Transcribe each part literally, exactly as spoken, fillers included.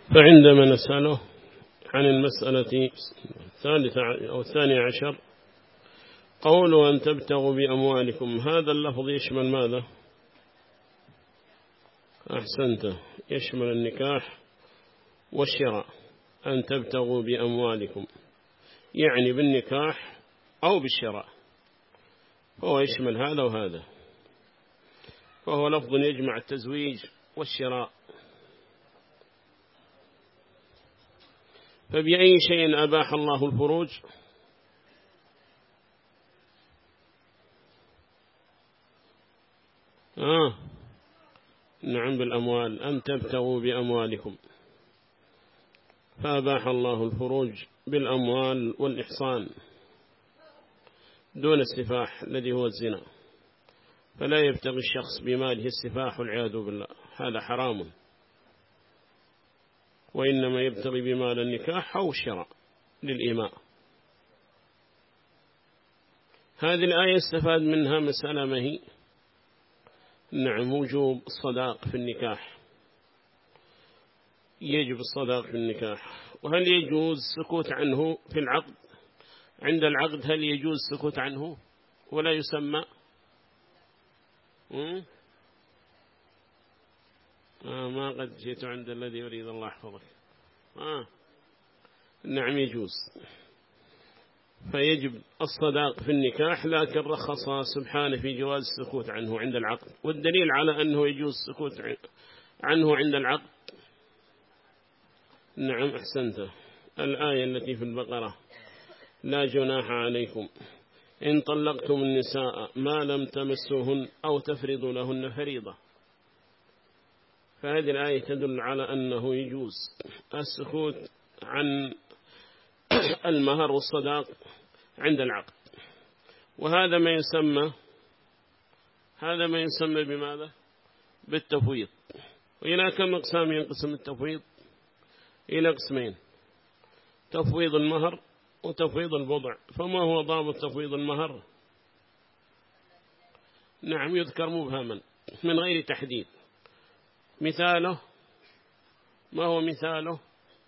فعندما نسأله عن المسألة الثالثة أو الثانية عشر قول أن تبتغوا بأموالكم، هذا اللفظ يشمل ماذا؟ أحسنت، يشمل النكاح والشراء. أن تبتغوا بأموالكم يعني بالنكاح أو بالشراء، فهو يشمل هذا وهذا، فهو لفظ يجمع التزويج والشراء. فبأي شيء أباح الله الفروج؟ آه نعم بالأموال. أن تبتغوا بأموالكم، فأباح الله الفروج بالأموال والإحصان دون السفاح الذي هو الزنا، فلا يبتغي الشخص بماله السفاح والعياذ بالله، هذا حرام، وإنما يبتغي بمال النكاح أو الشراء للإيماء. هذه الآية استفاد منها مسألة ما هي؟ نعم، وجوب الصداق في النكاح، يجب الصداق في النكاح. وهل يجوز السكوت عنه في العقد؟ عند العقد هل يجوز السكوت عنه ولا يسمى؟ آه ما قد جئت عند الذي يريد الله يحفظك. آه نعم يجوز، فيجب الصداق في النكاح، لكن رخص سبحانه في جواز السكوت عنه عند العقد. والدليل على أنه يجوز السكوت عنه عند العقد، نعم أحسنت، الآية التي في البقرة: لا جناح عليكم إن طلقتم النساء ما لم تمسوهن أو تفرضوا لهن فريضة. فهذه الآية تدل على أنه يجوز السكوت عن المهر والصداق عند العقد. وهذا ما يسمى هذا ما يسمى بماذا؟ بالتفويض. وإلى كم أقسام ينقسم التفويض؟ إلى قسمين: تفويض المهر وتفويض البضع. فما هو ضابط تفويض المهر؟ نعم يذكر مبهما من غير تحديد. مثاله ما هو مثاله؟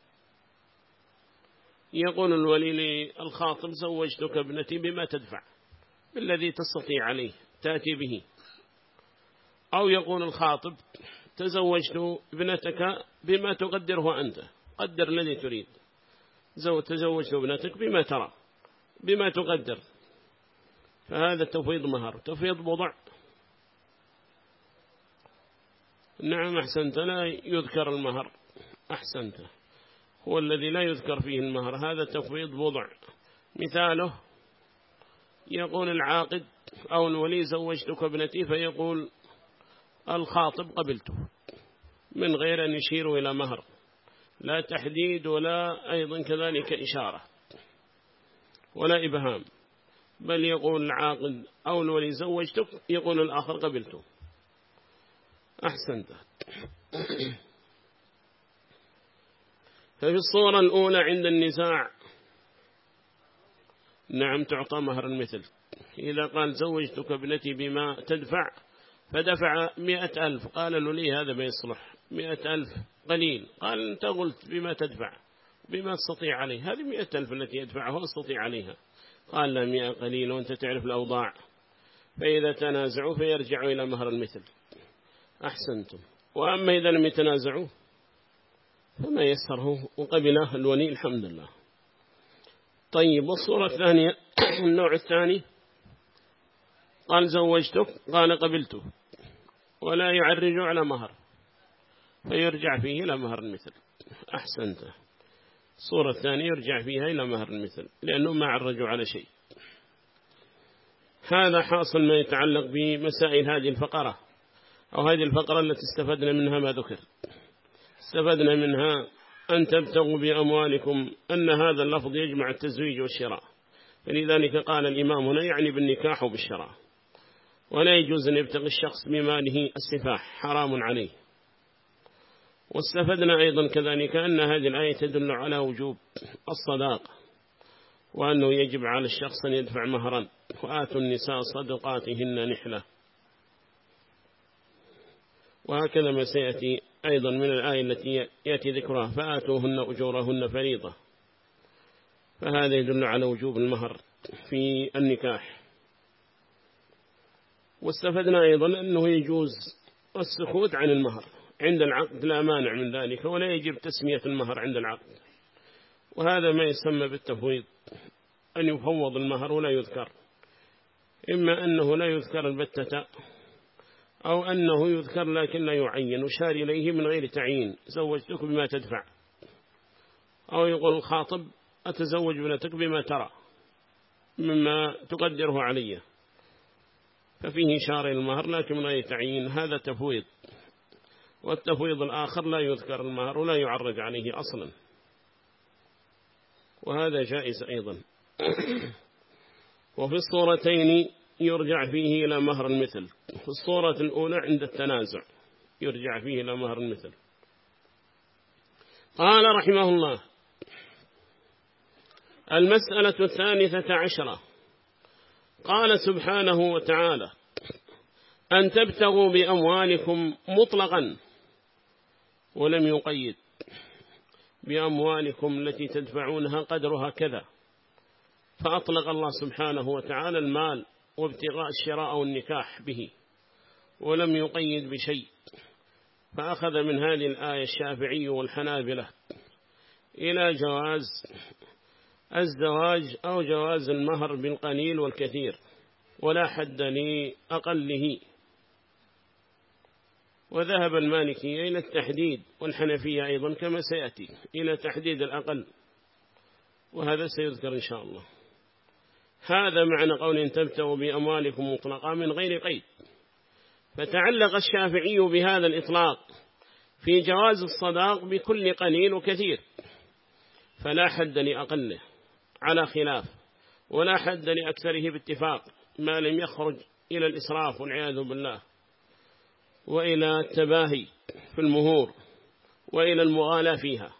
يقول الولي للخاطب: زوجتك ابنتي بما تدفع، بالذي تستطيع عليه تأتي به. أو يقول الخاطب: تزوجت ابنتك بما تقدره أنت، قدر الذي تريد. تزوجت ابنتك بما ترى، بما تقدر. فهذا تفويض مهر. تفويض بضع، نعم أحسنت، لا يذكر المهر. أحسنت، هو الذي لا يذكر فيه المهر، هذا تفويض بضع. مثاله: يقول العاقد أو الولي: زوجتك ابنتي، فيقول الخاطب: قبلته، من غير أن يشير إلى مهر، لا تحديد ولا أيضا كذلك إشارة ولا إبهام، بل يقول العاقد أو الولي: زوجتك، يقول الآخر: قبلته. أحسنت. ففي الصورة الأولى عند النزاع نعم تعطى مهر المثل. إذا قال: زوجتك ابنتي بما تدفع، فدفع مئة ألف، قال الولي: هذا ما يصلح، مئة ألف قليل. قال: أنت قلت بما تدفع، بما تستطيع عليه، هذه مئة ألف التي يدفعها استطيع عليها. قال: لا، مئة قليل وأنت تعرف الأوضاع. فإذا تنازعوا فيرجعوا إلى مهر المثل. أحسنتم. وأما إذا لم يتنازعوا فما يسره وقبله الولي، الحمد لله. طيب، والصورة الثانية النوع الثاني: قال: زوجتك، قال: قبلته، ولا يعرج على مهر، فيرجع فيه إلى مهر المثل. أحسنت. الصورة الثانية يرجع فيها إلى مهر المثل، لأنه ما عرجوا على شيء. هذا حاصل ما يتعلق بمسائل هذه الفقرة، أو هذه الفقرة التي استفدنا منها ما ذكر. استفدنا منها أن تبتغوا بأموالكم، أن هذا اللفظ يجمع التزويج والشراء، فلذلك قال الإمام هنا يعني بالنكاح وبالشراء. ولا يجوز أن يبتغي الشخص بماله السفاح، حرام عليه. واستفدنا أيضا كذلك أن هذه الآية تدل على وجوب الصداق، وأنه يجب على الشخص أن يدفع مهرا. وآتوا النساء صدقاتهن نحلة. وهكذا ما سيأتي أيضا من الآية التي يأتي ذكرها فآتوهن أجورهن فريضة، فهذا يدل على وجوب المهر في النكاح. واستفدنا أيضا أنه يجوز السكوت عن المهر عند العقد، لا مانع من ذلك، ولا يجب تسمية المهر عند العقد، وهذا ما يسمى بالتفويض، أن يفوض المهر ولا يذكر، إما أنه لا يذكر البتة أو أنه يذكر لكن لا يعين، وشار إليه من غير تعيين زوجتك بما تدفع، أو يقول الخاطب أتزوج بنتك بما ترى مما تقدره عليه، ففيه شار المهر لكن من غير تعيين، هذا تفويض. والتفويض الآخر لا يذكر المهر ولا يعرج عليه أصلا، وهذا جائز أيضا. وفي الصورتين يرجع فيه إلى مهر المثل، في الصورة الأولى عند التنازع يرجع فيه إلى مهر المثل. قال رحمه الله: المسألة الثالثة عشرة، قال سبحانه وتعالى: أن تبتغوا بأموالكم مطلقا، ولم يقيد بأموالكم التي تدفعونها قدرها كذا، فأطلق الله سبحانه وتعالى المال وابتغاء الشراء والنكاح به، ولم يقيد بشيء، فأخذ من هذه الآية الشافعي والحنابلة إلى جواز الزواج أو جواز المهر بالقليل والكثير، ولا حد لأقله. وذهب المالكية إلى التحديد، والحنفية أيضا كما سيأتي إلى تحديد الأقل، وهذا سيذكر إن شاء الله. هذا معنى قول إن تبتغوا بأموالكم مطلقا من غير قيد. فتعلق الشافعي بهذا الإطلاق في جواز الصداق بكل قليل وكثير، فلا حد لأقله على خلاف، ولا حد لأكثره باتفاق، ما لم يخرج إلى الإسراف والعياذ بالله، وإلى التباهي في المهور، وإلى المغالاة فيها.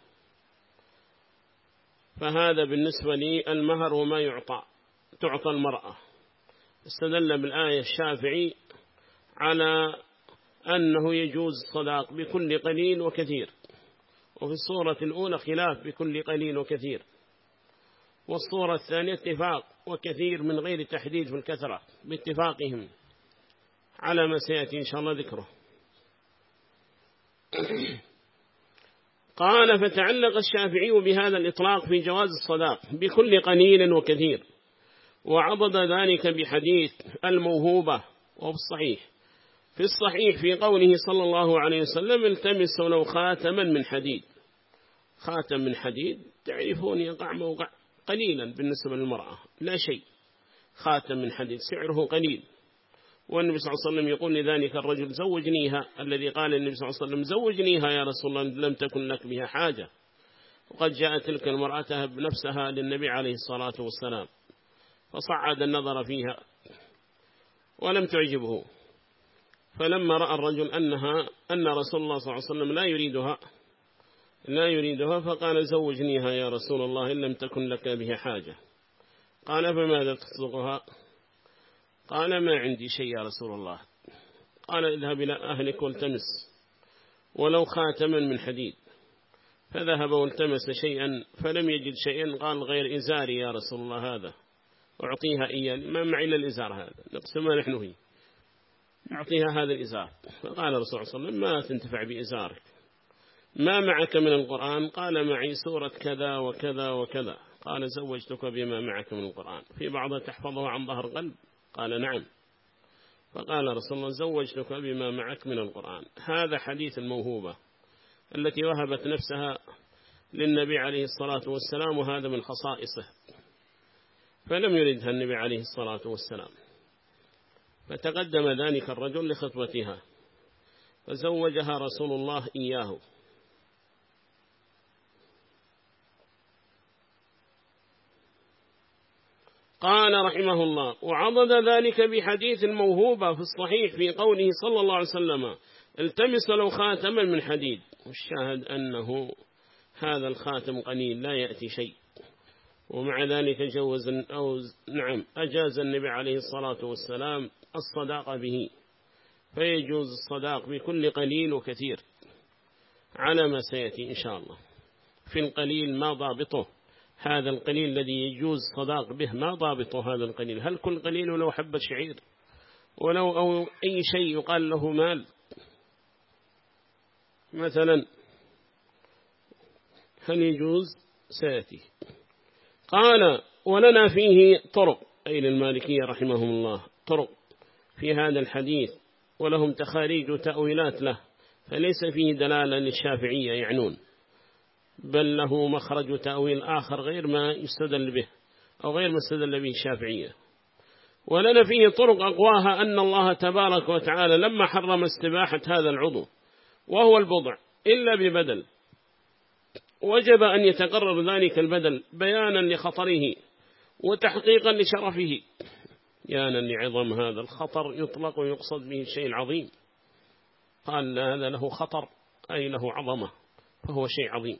فهذا بالنسبة لي المهر وما يعطى تعطى المرأة. استدل بالآية الشافعي على أنه يجوز الصداق بكل قليل وكثير، وفي الصورة الأولى خلاف بكل قليل وكثير، والصورة الثانية اتفاق وكثير من غير تحديد في الكثرة باتفاقهم على ما سيأتي إن شاء الله ذكره. قال: فتعلق الشافعي بهذا الإطلاق في جواز الصداق بكل قليل وكثير، وعضد ذلك بحديث الموهوبة. وفي الصحيح في الصحيح في قوله صلى الله عليه وسلم: التمس لو خاتما من حديد. خاتم من حديد تعرفون يقع موقع قليلا بالنسبة للمرأة، لا شيء، خاتم من حديد سعره قليل. والنبي صلى الله عليه وسلم يقول لذلك الرجل: زوجنيها، الذي قال النبي صلى الله عليه وسلم: زوجنيها يا رسول الله لم تكن لك بها حاجة. وقد جاءت تلك المرأة تهب نفسها للنبي عليه الصلاة والسلام، فصعد النظر فيها ولم تعجبه، فلما رأى الرجل أنها أن رسول الله صلى الله عليه وسلم لا يريدها لا يريدها فقال: زوجنيها يا رسول الله إن لم تكن لك بها حاجة. قال: فماذا تصدقها؟ قال: ما عندي شيء يا رسول الله. قال: اذهب إلى أهلك والتمس ولو خاتما من حديد. فذهب والتمس شيئا فلم يجد شيئا، قال: غير إزاري يا رسول الله، هذا أعطيها إياه، ما معي إلا الإزار هذا، نقص ما نحن فيه، نعطيها هذا الإزار. فقال الرسول صلى الله عليه وسلم: ما تنتفع بإزارك، ما معك من القرآن؟ قال: معي سورة كذا وكذا وكذا. قال: زوجتك بما معك من القرآن، في بعضها تحفظه عن ظهر قلب؟ قال: نعم. فقال رسول الله: زوجتك بما معك من القرآن. هذا حديث الموهوبة التي وهبت نفسها للنبي عليه الصلاة والسلام، وهذا من خصائصه، فلم يردها النبي عليه الصلاة والسلام، فتقدم ذلك الرجل لخطبتها فزوجها رسول الله إياه. قال رحمه الله: وعضد ذلك بحديث الموهوبة في الصحيح في قوله صلى الله عليه وسلم: التمس لو خاتما من حديد. والشاهد أنه هذا الخاتم قليل لا يأتي شيء، ومع ذلك جوز أو نعم أجاز النبي عليه الصلاة والسلام الصداق به، فيجوز الصداق بكل قليل وكثير. على ما سيأتي إن شاء الله. في القليل ما ضابطه، هذا القليل الذي يجوز صداق به ما ضابطه هذا القليل؟ هل كل قليل ولو حبة شعير ولو أو أي شيء يقال له مال مثلا، هل يجوز؟ سيأتي. قال ولنا فيه طرق، أي للمالكية رحمهم الله طرق في هذا الحديث، ولهم تخاريج وتأويلات له، فليس فيه دلالة للشافعية يعنون، بل له مخرج وتأويل آخر غير ما يستدل به أو غير ما يستدل به الشافعية. ولنا فيه طرق أقواها أن الله تبارك وتعالى لما حرم استباحة هذا العضو وهو البضع إلا ببدل، وجب أن يتقرر ذلك البدل بيانا لخطره وتحقيقا لشرفه. بيانا لعظم هذا الخطر يطلق ويقصد به الشيء العظيم، قال هذا له خطر أي له عظمة، فهو شيء عظيم.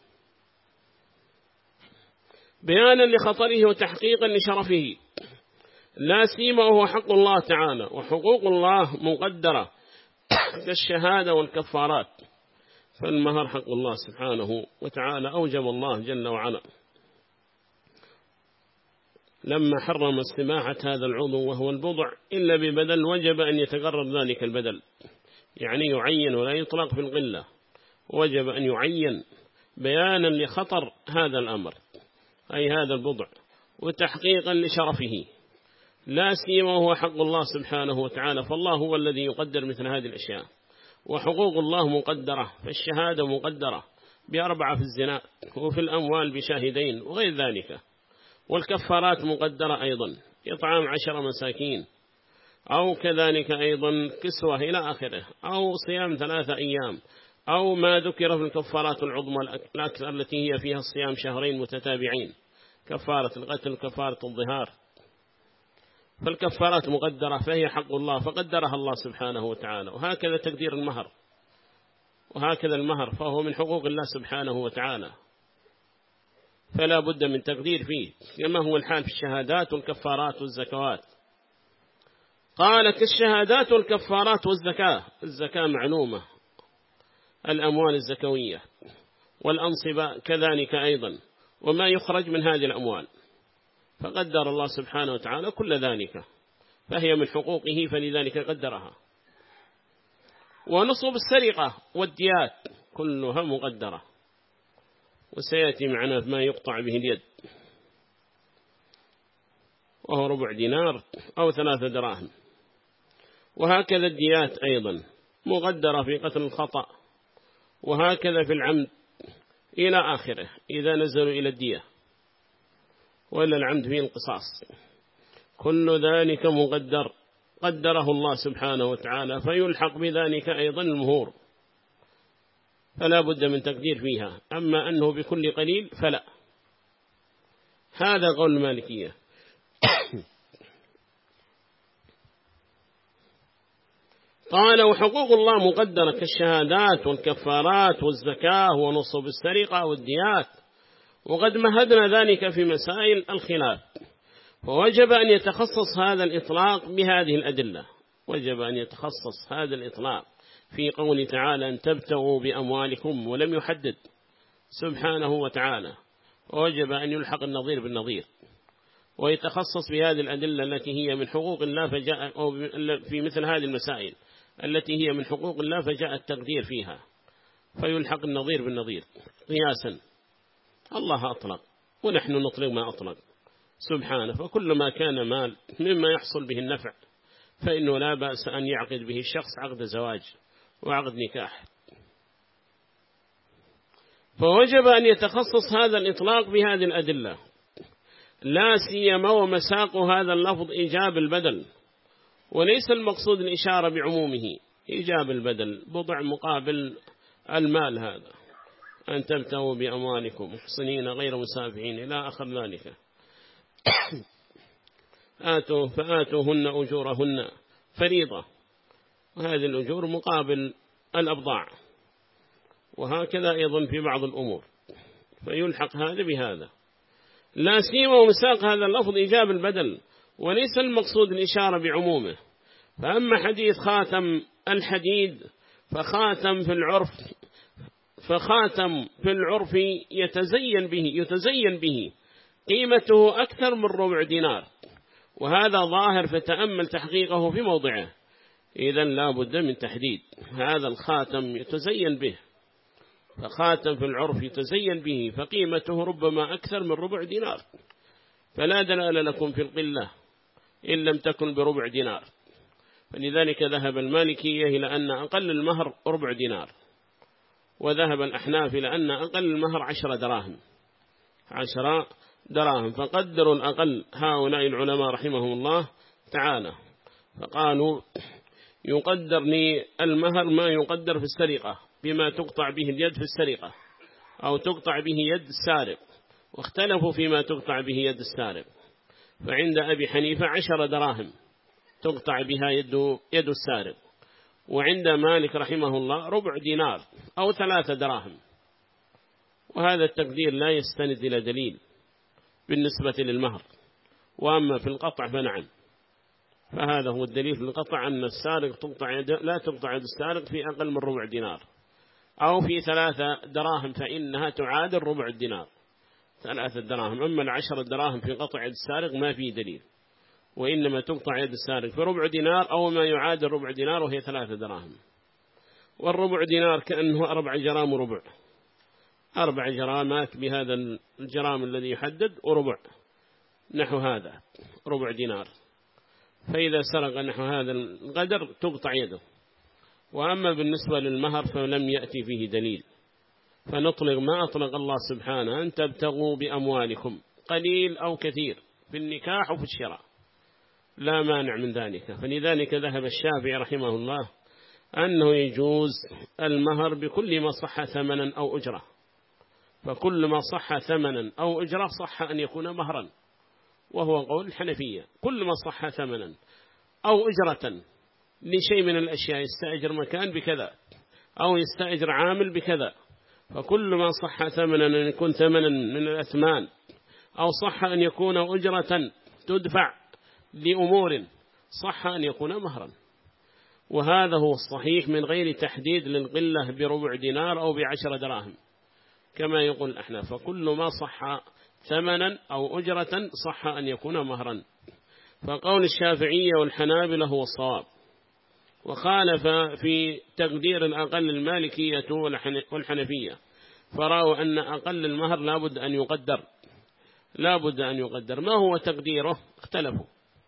بيانا لخطره وتحقيقا لشرفه، لا سيما وهو حق الله تعالى، وحقوق الله مقدرة كالشهادة والكفارات، فالمهر حق الله سبحانه وتعالى أوجب الله جل وعلا لما حرم استباحة هذا العضو وهو البضع إلا ببدل، وجب أن يتقرر ذلك البدل، يعني يعين ولا يطلق في القلة، وجب أن يعين بيانا لخطر هذا الأمر أي هذا البضع وتحقيقا لشرفه، لا سيما وهو حق الله سبحانه وتعالى، فالله هو الذي يقدر مثل هذه الأشياء. وحقوق الله مقدرة، فالشهادة مقدرة بأربعة في الزنا، وفي الأموال بشاهدين وغير ذلك، والكفارات مقدرة أيضا، إطعام عشر مساكين أو كذلك أيضا كسوة إلى آخره، أو صيام ثلاثة أيام، أو ما ذكر في الكفارات العظمى الأكثر التي هي فيها الصيام شهرين متتابعين، كفارة القتل كفارة الظهار، فالكفارات مقدرة فهي حق الله فقدرها الله سبحانه وتعالى. وهكذا تقدير المهر، وهكذا المهر فهو من حقوق الله سبحانه وتعالى، فلا بد من تقدير فيه، كما هو الحال في الشهادات والكفارات والزكوات. قال كالشهادات والكفارات والزكاة، الزكاة معلومة الأموال الزكوية، والأنصبة كذلك أيضا، وما يخرج من هذه الأموال، فقدر الله سبحانه وتعالى كل ذلك، فهي من حقوقه فلذلك قدرها. ونصب السرقة والديات كلها مقدرة، وسيأتي معنا ما يقطع به اليد وهو ربع دينار أو ثلاثة دراهم. وهكذا الديات أيضا مقدرة في قتل الخطأ، وهكذا في العمد إلى آخره إذا نزلوا إلى الدية، وإلا العمد فيه القصاص، كل ذلك مقدر قدره الله سبحانه وتعالى، فيلحق بذلك أيضا المهور، فلا بد من تقدير فيها. أما أنه بكل قليل فلا، هذا قول المالكية. قال وحقوق الله مقدرة كالشهادات والكفارات والزكاة ونصب السرقة والديات، وقد مهدنا ذلك في مسائل الخلاف، فوجب أن يتخصص هذا الإطلاق بهذه الأدلة، وجب أن يتخصص هذا الإطلاق في قول تعالى أن تبتغوا بأموالكم، ولم يحدد سبحانه وتعالى، ووجب أن يلحق النظير بالنظير، ويتخصص بهذه الأدلة التي هي من حقوق الله فجاء، أو في مثل هذه المسائل التي هي من حقوق الله فجاء التقدير فيها، فيلحق النظير بالنظير قياسا. الله أطلق ونحن نطلق ما أطلق سبحانه، فكل ما كان مال مما يحصل به النفع فإنه لا بأس أن يعقد به الشخص عقد زواج وعقد نكاح. فوجب أن يتخصص هذا الإطلاق بهذه الأدلة، لا سيما ومساق هذا اللفظ إيجاب البدل، وليس المقصود الإشارة بعمومه، إيجاب البدل بضع مقابل المال، هذا أن تبتغوا بأموالكم محصنين غير مسافحين إلى آخر ذلك. آتوا فآتوهن أجورهن فريضة، وهذه الأجور مقابل الأبضاع، وهكذا أيضا في بعض الأمور، فيلحق هذا بهذا، لا سيما ومساق هذا اللفظ إيجاب البدل، وليس المقصود الإشارة بعمومه. فأما حديث خاتم الحديد فخاتم في العرف فخاتم في العرف يتزين به يتزين به قيمته أكثر من ربع دينار، وهذا ظاهر فتأمل تحقيقه في موضعه. إذن لا بد من تحديد هذا الخاتم يتزين به، فخاتم في العرف يتزين به فقيمته ربما أكثر من ربع دينار، فلا دلال لكم في القلة إن لم تكن بربع دينار. فلذلك ذهب المالكية إلى أن أقل المهر ربع دينار، وذهب الأحناف إلى أن أقل المهر عشر دراهم عشر دراهم فقدروا الأقل هؤلاء العلماء رحمهم الله تعالى، فقالوا يقدر لي المهر ما يقدر في السرقة بما تقطع به اليد في السرقة أو تقطع به يد السارق، واختلفوا فيما تقطع به يد السارق. فعند أبي حنيفة عشر دراهم تقطع بها يد, يد السارق، وعند مالك رحمه الله ربع دينار أو ثلاثة دراهم. وهذا التقدير لا يستند إلى دليل بالنسبة للمهر. وأما في القطع فنعم، فهذا هو الدليل في القطع أن السارق تقطع يد لا تقطع يد السارق في أقل من ربع دينار أو في ثلاثة دراهم فإنها تعادل ربع الدينار ثلاثة دراهم. أما العشر دراهم في قطع يد السارق ما في دليل، وإنما تقطع يد السارق في ربع دينار أو ما يعادل ربع دينار وهي ثلاثة دراهم. والربع دينار كأنه أربع جرام وربع، أربع جرامات بهذا الجرام الذي يحدد وربع نحو هذا ربع دينار، فإذا سرق نحو هذا القدر تقطع يده. وأما بالنسبة للمهر فلم يأتي فيه دليل، فنطلق ما أطلق الله سبحانه أن تبتغوا بأموالكم قليل أو كثير في النكاح وفي الشراء، لا مانع من ذلك. فلذلك ذهب الشافعي رحمه الله أنه يجوز المهر بكل ما صح ثمنا أو أجرة، فكل ما صح ثمنا أو أجرة صح أن يكون مهرا، وهو قول الحنفية. كل ما صح ثمنا أو أجرة لشيء من الأشياء، يستأجر مكان بكذا أو يستأجر عامل بكذا، فكل ما صح ثمنا أن يكون ثمنا من الأثمان أو صح أن يكون أجرة تدفع لأمور صح أن يكون مهرا. وهذا هو الصحيح من غير تحديد للقلة بربع دينار أو بعشر دراهم كما يقول الأحناف، فكل ما صح ثمنا أو أجرة صح أن يكون مهرا. فقول الشافعية والحنابلة هو الصواب، وخالف في تقدير الأقل المالكية والحنفية، فرأوا أن أقل المهر لابد أن يقدر لابد أن يقدر. ما هو تقديره؟ اختلفوا،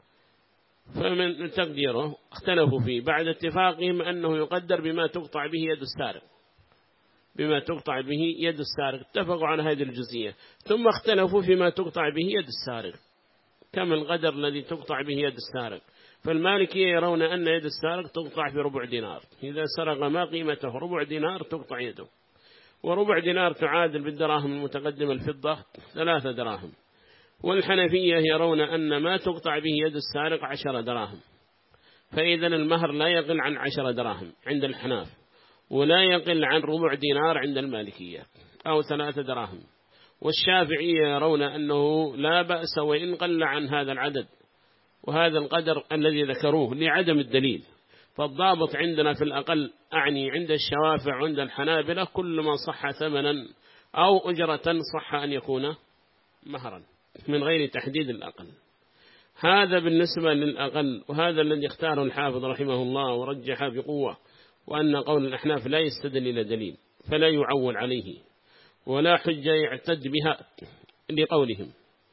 فمن تقديره اختلفوا فيه بعد اتفاقهم أنه يقدر بما تقطع به يد السارق بما تقطع به يد السارق اتفقوا على هذه الجزئية. ثم اختلفوا فيما تقطع به يد السارق، كم القدر الذي تقطع به يد السارق. فالمالكية يرون أن يد السارق تقطع في ربع دينار، إذا سرق ما قيمته ربع دينار تقطع يده، وربع دينار تعادل بالدراهم المتقدمة الفضة ثلاثة دراهم. والحنفية يرون أن ما تقطع به يد السارق عشر دراهم، فإذا المهر لا يقل عن عشر دراهم عند الحناف، ولا يقل عن ربع دينار عند المالكية أو ثلاثة دراهم. والشافعية يرون أنه لا بأس وإن قل عن هذا العدد وهذا القدر الذي ذكروه لعدم الدليل. فالضابط عندنا في الأقل أعني عند الشوافع عند الحنابلة كل ما صح ثمنا أو أجرة صح أن يكون مهرا من غير تحديد الأقل. هذا بالنسبة للأقل، وهذا الذي اختاره الحافظ رحمه الله ورجح بقوة، وأن قول الأحناف لا يستدل إلى دليل فلا يعول عليه ولا حجة يعتد بها لقولهم.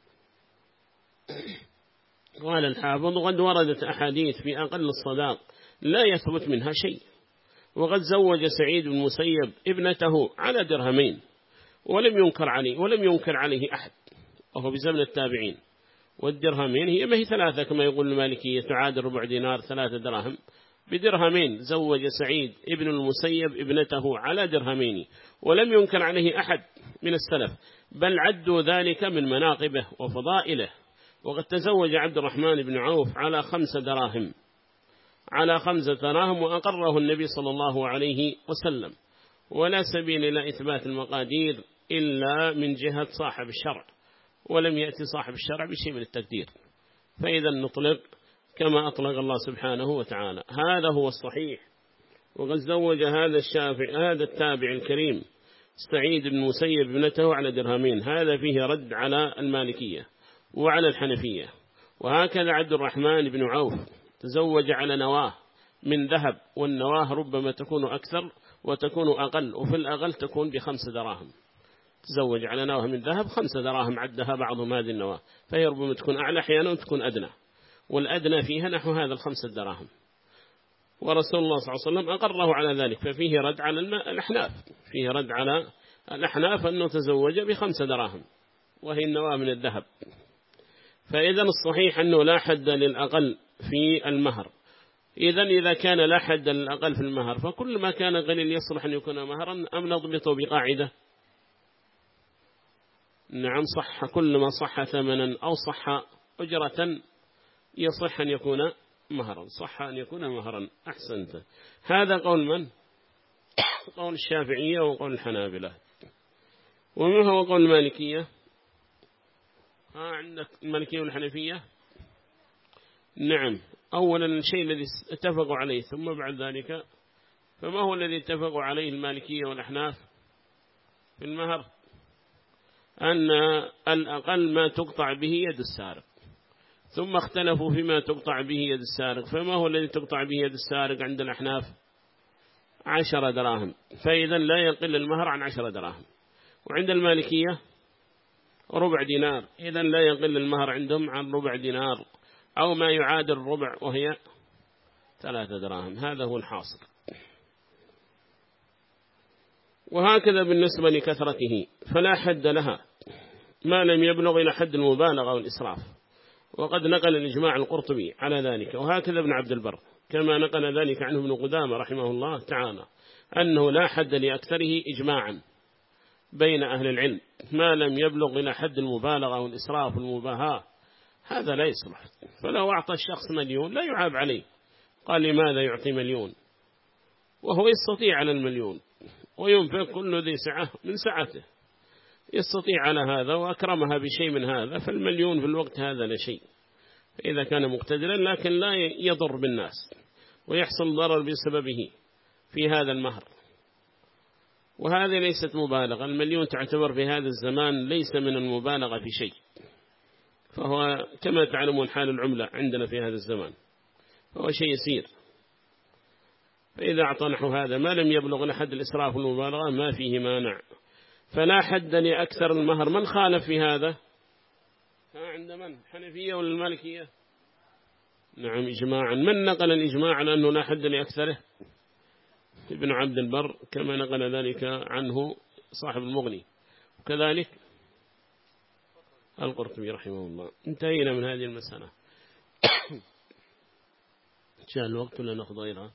قال الحافظ قد وردت أحاديث في أقل الصداق لا يثبت منها شيء، وقد زوج سعيد بن المسيب ابنته على درهمين ولم ينكر عليه ولم ينكر عليه أحد، وهو بزمن التابعين. والدرهمين هي ما هي ثلاثة كما يقول المالكية تعادل ربع دينار ثلاثة دراهم، بدرهمين زوج سعيد ابن المسيب ابنته على درهمين ولم ينكر عليه أحد من السلف، بل عدوا ذلك من مناقبه وفضائله. وقد تزوج عبد الرحمن بن عوف على خمس دراهم على خمسة دراهم وأقره النبي صلى الله عليه وسلم. ولا سبيل إلى إثبات المقادير إلا من جهة صاحب الشرع، ولم يأتي صاحب الشرع بشيء من التقدير، فإذا نطلق كما أطلق الله سبحانه وتعالى. هذا هو الصحيح. وقد زوج هذا الشافعي هذا التابع الكريم سعيد بن مسيب ابنته على درهمين، هذا فيه رد على المالكية وعلى الحنفية. وهكذا عبد الرحمن بن عوف تزوج على نواه من ذهب، والنواه ربما تكون أكثر وتكون أقل، وفي الأقل تكون بخمس دراهم. تزوج على نواه من ذهب خمس دراهم عدها بعضهم هذه النواه، فهي ربما تكون أعلى أحيانا وتكون أدنى، والأدنى فيها نحو هذا الخمس دراهم. ورسول الله صلى الله عليه وسلم أقره على ذلك، ففيه رد على الأحناف، فيه رد على الأحناف أنه تزوج بخمس دراهم وهي النواة من الذهب. فإذا الصحيح أنه لا حد للأقل في المهر. إذا إذا كان لا حد للأقل في المهر، فكل ما كان قليل يصلح أن يكون مهرا، أم نضبطه بقاعدة؟ نعم صح، كل ما صح ثمنا أو صح أجرة يصح أن يكون مهرا، صح أن يكون مهرا. أحسنت. هذا قول من؟ قول الشافعية وقول الحنابلة. وما هو قول المالكية؟ ها عندك المالكية والحنفية. نعم، أولا الشيء الذي اتفقوا عليه، ثم بعد ذلك فما هو الذي اتفقوا عليه المالكية والأحناف في المهر؟ أن الأقل ما تقطع به يد السارق، ثم اختلفوا فيما تقطع به يد السارق. فما هو الذي تقطع به يد السارق عند الأحناف؟ عشر دراهم، فإذا لا يقل المهر عن عشر دراهم. وعند المالكية ربع دينار، إذا لا يقل المهر عندهم عن ربع دينار أو ما يعادل الربع وهي ثلاثة دراهم. هذا هو الحاصل. وهكذا بالنسبة لكثرته فلا حد لها ما لم يبلغ إلى حد المبالغة والإسراف، وقد نقل الإجماع القرطبي على ذلك، وهكذا ابن عبد البر كما نقل ذلك عنه ابن قدامة رحمه الله تعالى، أنه لا حد لأكثره إجماعا بين أهل العلم ما لم يبلغ إلى حد المبالغة والإسراف والمباهاة، هذا لا يصلح. فلو أعطى الشخص مليون لا يعاب عليه، قال لماذا يعطي مليون وهو يستطيع على المليون، وينفق كل ذي سعة من سعته، يستطيع على هذا وأكرمها بشيء من هذا، فالمليون في الوقت هذا لا شيء إذا كان مقتدرا، لكن لا يضر بالناس ويحصل ضرر بسببه في هذا المهر. وهذه ليست مبالغة، المليون تعتبر في هذا الزمان ليس من المبالغة في شيء، فهو كما تعلمون حال العملة عندنا في هذا الزمان فهو شيء يسير. فإذا أعطى نحو هذا ما لم يبلغ لحد الإسراف والمبالغة ما فيه مانع. فلا حد لأكثر المهر. من خالف في هذا؟ عند من؟ حنفية ولا المالكية؟ نعم إجماعا. من نقل الإجماع على أنه لا حد لأكثره؟ ابن عبد البر كما نقل ذلك عنه صاحب المغني، وكذلك القرطبي رحمه الله. انتهينا من هذه المسألة. شاء الوقت ولا نأخذ غيرها؟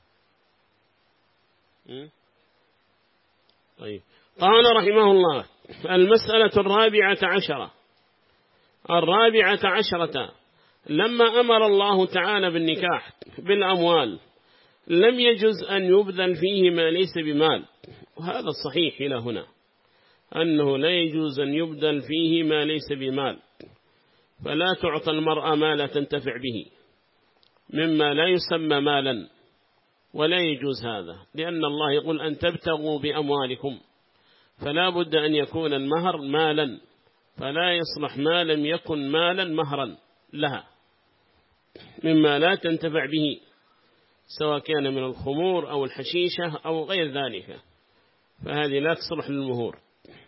طيب. قال رحمه الله: المسألة الرابعة عشرة الرابعة عشرة لما أمر الله تعالى بالنكاح بالأموال لم يجز أن يبذل فيه ما ليس بمال. وهذا الصحيح إلى هنا، أنه لا يجوز أن يبذل فيه ما ليس بمال، فلا تعطى المرأة ما لا تنتفع به مما لا يسمى مالا، ولا يجوز هذا، لأن الله يقول أن تبتغوا بأموالكم، فلا بد أن يكون المهر مالا، فلا يصلح ما لم يكن مالا مهرا لها مما لا تنتفع به، سواء كان من الخمور أو الحشيشة أو غير ذلك، فهذه لا تصلح للمهور.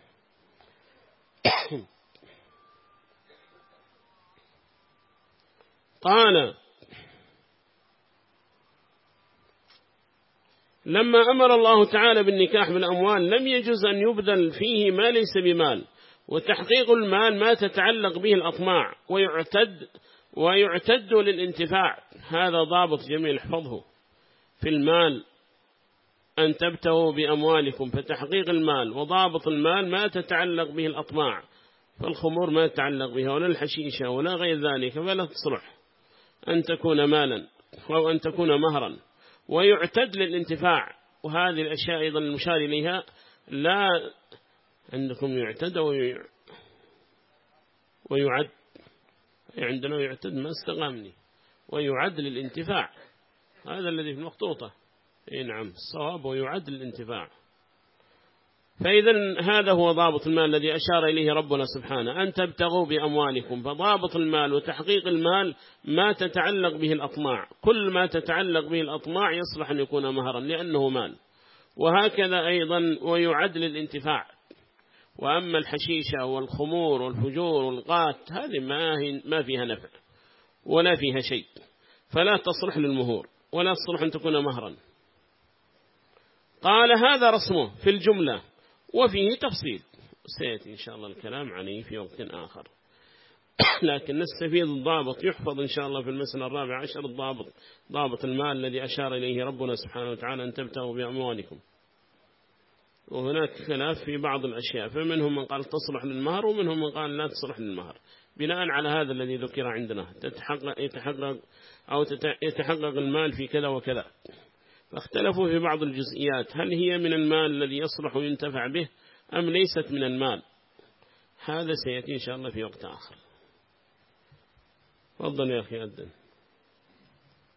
قال: لما أمر الله تعالى بالنكاح بالأموال لم يجوز أن يبذل فيه ما ليس بمال، وتحقيق المال ما تتعلق به الأطماع ويعتد ويعتد للانتفاع. هذا ضابط جميل احفظه في المال، أن تبتغوا بأموالكم، فتحقيق المال وضابط المال ما تتعلق به الأطماع، فالخمور ما تتعلق بها ولا الحشيشة ولا غير ذلك، فلا تصلح أن تكون مالا أو أن تكون مهرا. ويعتد للانتفاع، وهذه الأشياء أيضا المشار إليها لا عندكم يعتد ويعد، عندنا يعتد ما استقامني، ويعد للانتفاع، هذا الذي في المخطوطة. إيه نعم الصواب، ويعد للانتفاع. فإذا هذا هو ضابط المال الذي أشار إليه ربنا سبحانه، أن تبتغوا بأموالكم. فضابط المال وتحقيق المال ما تتعلق به الأطماع، كل ما تتعلق به الأطماع يصلح أن يكون مهرا لأنه مال. وهكذا أيضا ويعد للانتفاع. وأما الحشيشة والخمور والفجور والغات هذه ما, ما فيها نفع ولا فيها شيء، فلا تصلح للمهور ولا تصلح أن تكون مهرا. قال هذا رسمه في الجملة وفيه تفصيل، سيأتي إن شاء الله الكلام عنه في وقت آخر. لكن نستفيد الضابط يحفظ إن شاء الله في المسألة الرابعة عشر، الضابط ضابط المال الذي أشار إليه ربنا سبحانه وتعالى أن تبتغوا بأموالكم. وهناك خلاف في بعض الأشياء، فمنهم من قال تصلح للمهر ومنهم من قال لا تصلح للمهر، بناء على هذا الذي ذكر عندنا تتحقق يتحقق أو يتحقق المال في كذا وكذا. فاختلفوا في بعض الجزئيات، هل هي من المال الذي يصلح وينتفع به أم ليست من المال؟ هذا سيأتي إن شاء الله في وقت آخر. تفضل يا أخي أدن.